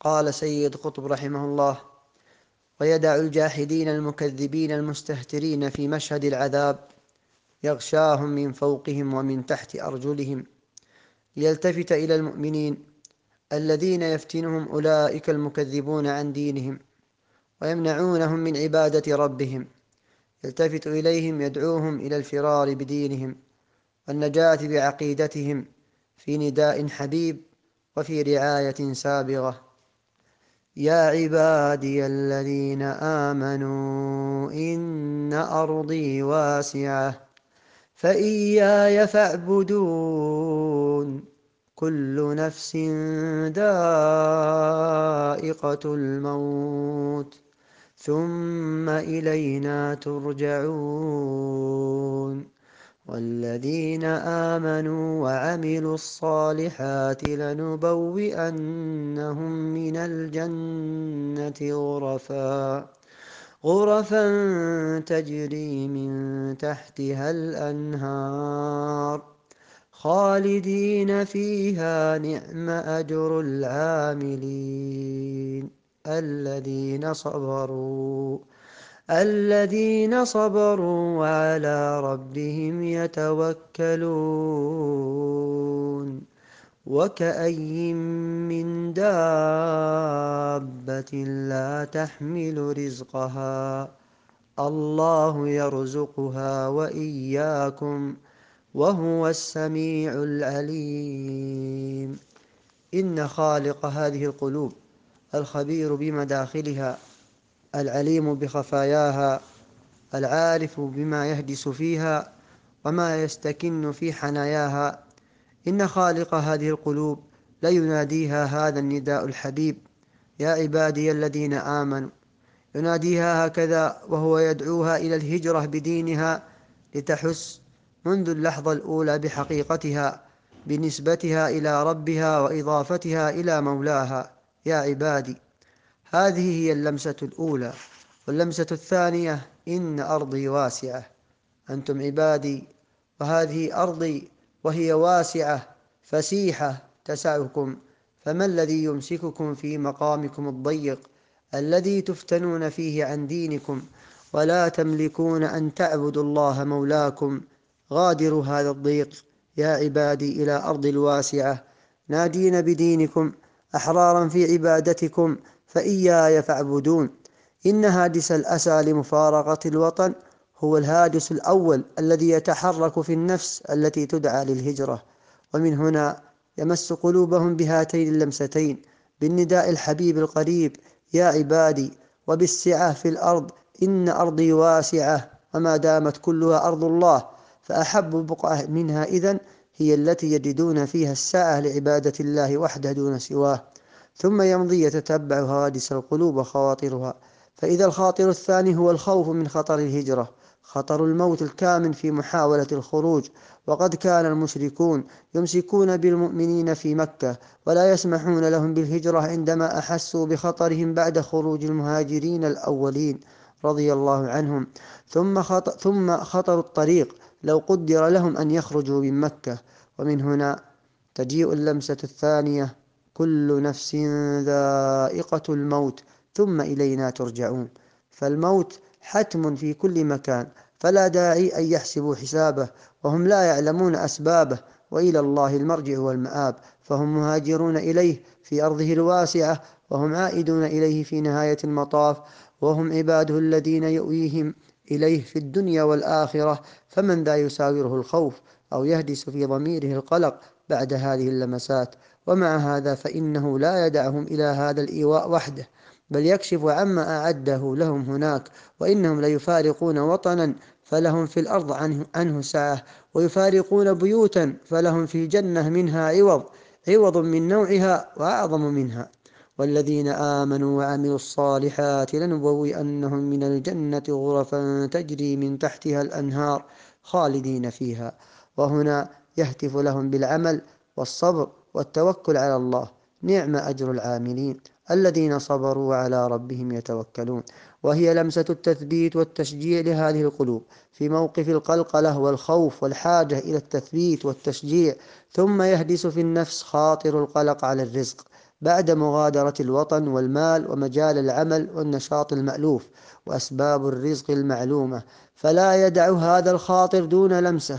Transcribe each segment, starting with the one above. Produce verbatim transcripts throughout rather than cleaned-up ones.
قال سيد قطب رحمه الله: ويدع الجاحدين المكذبين المستهترين في مشهد العذاب يغشاهم من فوقهم ومن تحت أرجلهم، ليلتفت إلى المؤمنين الذين يفتنهم أولئك المكذبون عن دينهم ويمنعونهم من عبادة ربهم، يلتفت إليهم يدعوهم إلى الفرار بدينهم والنجاة بعقيدتهم في نداء حبيب وفي رعاية سابغة: يا عبادي الذين آمنوا إن أرضي واسعة فإياي فاعبدون، كل نفس ذائقة الموت ثم إلينا ترجعون، والذين آمنوا وعملوا الصالحات لنبوئنهم من الجنة غرفا غرفا تجري من تحتها الأنهار خالدين فيها، نعم أجر العاملين الذين صبروا الذين صبروا وعلى ربهم يتوكلون. وكأي من دابة لا تحمل رزقها الله يرزقها وإياكم وهو السميع العليم. إن خالق هذه القلوب الخبير بمداخلها العليم بخفاياها العارف بما يهدس فيها وما يستكن في حناياها، إن خالق هذه القلوب ليناديها هذا النداء الحبيب: يا عبادي الذين آمنوا، يناديها هكذا وهو يدعوها إلى الهجرة بدينها لتحس منذ اللحظة الأولى بحقيقتها، بنسبتها إلى ربها وإضافتها إلى مولاها. يا عبادي، هذه هي اللمسة الأولى. واللمسة الثانية: إن أرضي واسعة، أنتم عبادي وهذه أرضي وهي واسعة فسيحة تسعكم، فما الذي يمسككم في مقامكم الضيق الذي تفتنون فيه عن دينكم ولا تملكون أن تعبدوا الله مولاكم؟ غادروا هذا الضيق يا عبادي إلى أرض الواسعة، نادين بدينكم أحرارا في عبادتكم، فإياي فاعبدون. إن هاجس الأسى لمفارقة الوطن هو الهاجس الأول الذي يتحرك في النفس التي تدعى للهجرة، ومن هنا يمس قلوبهم بهاتين اللمستين: بالنداء الحبيب القريب يا عبادي، وبالسعة في الأرض إن أرضي واسعة، وما دامت كلها أرض الله فأحب بقعة منها إذن هي التي يجدون فيها السعة لعبادة الله وحده دون سواه. ثم يمضي يتتبع هواجس القلوب وخواطرها، فإذا الخاطر الثاني هو الخوف من خطر الهجرة، خطر الموت الكامن في محاولة الخروج. وقد كان المشركون يمسكون بالمؤمنين في مكة ولا يسمحون لهم بالهجرة عندما أحسوا بخطرهم بعد خروج المهاجرين الأولين رضي الله عنهم. ثم خطر, ثم خطر الطريق لو قدر لهم أن يخرجوا من مكة. ومن هنا تجيء اللمسة الثانية: كل نفس ذائقة الموت ثم إلينا ترجعون. فالموت حتم في كل مكان، فلا داعي أن يحسبوا حسابه وهم لا يعلمون أسبابه، وإلى الله المرجع والمآب، فهم مهاجرون إليه في أرضه الواسعة، وهم عائدون إليه في نهاية المطاف، وهم عباده الذين يؤويهم إليه في الدنيا والآخرة. فمن ذا يساوره الخوف أو يهدس في ضميره القلق بعد هذه اللمسات؟ ومع هذا فإنه لا يدعهم إلى هذا الإيواء وحده، بل يكشف عما أعده لهم هناك. وإنهم ليفارقون وطنا فلهم في الأرض عنه, عنه ساعة، ويفارقون بيوتا فلهم في الجنة منها عوض عوض من نوعها وأعظم منها. والذين آمنوا وعملوا الصالحات لنبوئنهم من الجنة غرفا تجري من تحتها الأنهار خالدين فيها. وهنا يهتف لهم بالعمل والصبر والتوكل على الله: نعم أجر العاملين الذين صبروا على ربهم يتوكلون. وهي لمسة التثبيت والتشجيع لهذه القلوب في موقف القلقلة والخوف والحاجة إلى التثبيت والتشجيع. ثم يهدس في النفس خاطر القلق على الرزق بعد مغادرة الوطن والمال ومجال العمل والنشاط المألوف وأسباب الرزق المعلومة، فلا يدع هذا الخاطر دون لمسه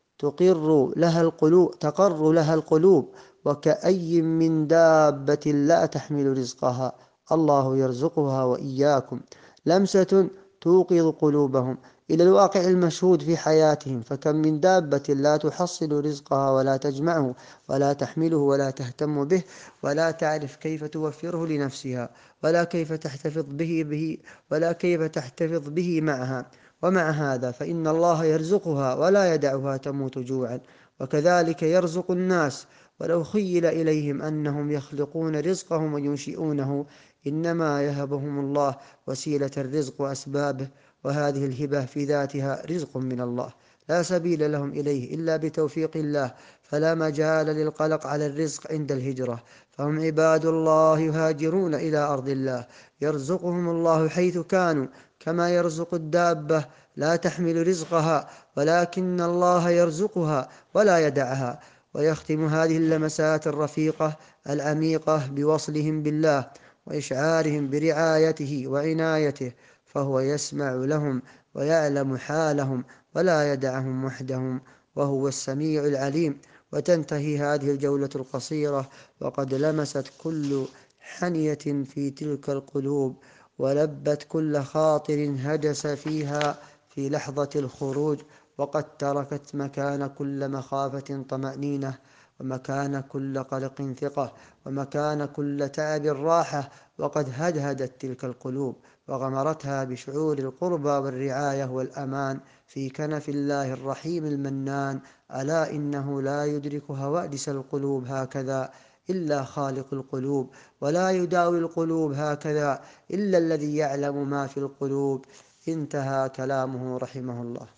تقر لها القلوب تقر لها القلوب. وكأي من دابة لا تحمل رزقها، الله يرزقها وإياكم، لمسة توقظ قلوبهم إلى الواقع المشهود في حياتهم. فكم من دابة لا تحصل رزقها ولا تجمعه ولا تحمله ولا تهتم به ولا تعرف كيف توفره لنفسها ولا كيف تحتفظ به به ولا كيف تحتفظ به معها. ومع هذا فإن الله يرزقها ولا يدعها تموت جوعا. وكذلك يرزق الناس ولو خيل إليهم أنهم يخلقون رزقهم وينشئونه، إنما يهبهم الله وسيلة الرزق وأسبابه، وهذه الهبة في ذاتها رزق من الله لا سبيل لهم إليه إلا بتوفيق الله، فلا مجال للقلق على الرزق عند الهجرة. فهم عباد الله يهاجرون إلى أرض الله، يرزقهم الله حيث كانوا، كما يرزق الدابة لا تحمل رزقها، ولكن الله يرزقها ولا يدعها. ويختم هذه اللمسات الرفيقة العميقة بوصلهم بالله وإشعارهم برعايته وعنايته، فهو يسمع لهم ويعلم حالهم ولا يدعهم وحدهم، وهو السميع العليم. وتنتهي هذه الجولة القصيرة وقد لمست كل حنية في تلك القلوب، ولبت كل خاطر هدس فيها في لحظة الخروج، وقد تركت مكان كل مخافة طمأنينة، ومكان كل قلق ثقة، ومكان كل تعب راحة. وقد هدهدت تلك القلوب وغمرتها بشعور القربى والرعاية والأمان في كنف الله الرحيم المنان. ألا إنه لا يدرك هواجس القلوب هكذا إلا خالق القلوب، ولا يداوي القلوب هكذا إلا الذي يعلم ما في القلوب. انتهى كلامه رحمه الله.